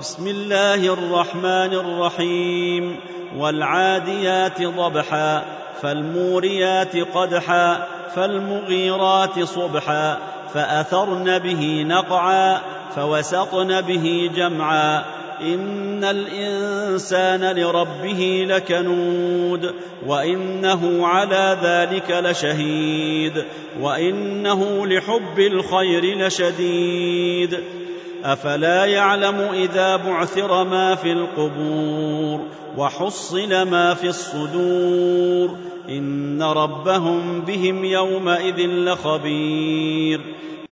بسم الله الرحمن الرحيم. والعاديات ضبحا فالموريات قدحا فالمغيرات صبحا فأثرن به نقعا فوسطن به جمعا إن الإنسان لربه لكنود وإنه على ذلك لشهيد وإنه لحب الخير لشديد أفلا يعلم إذا بعثر ما في القبور وحصل ما في الصدور إن ربهم بهم يومئذ لخبير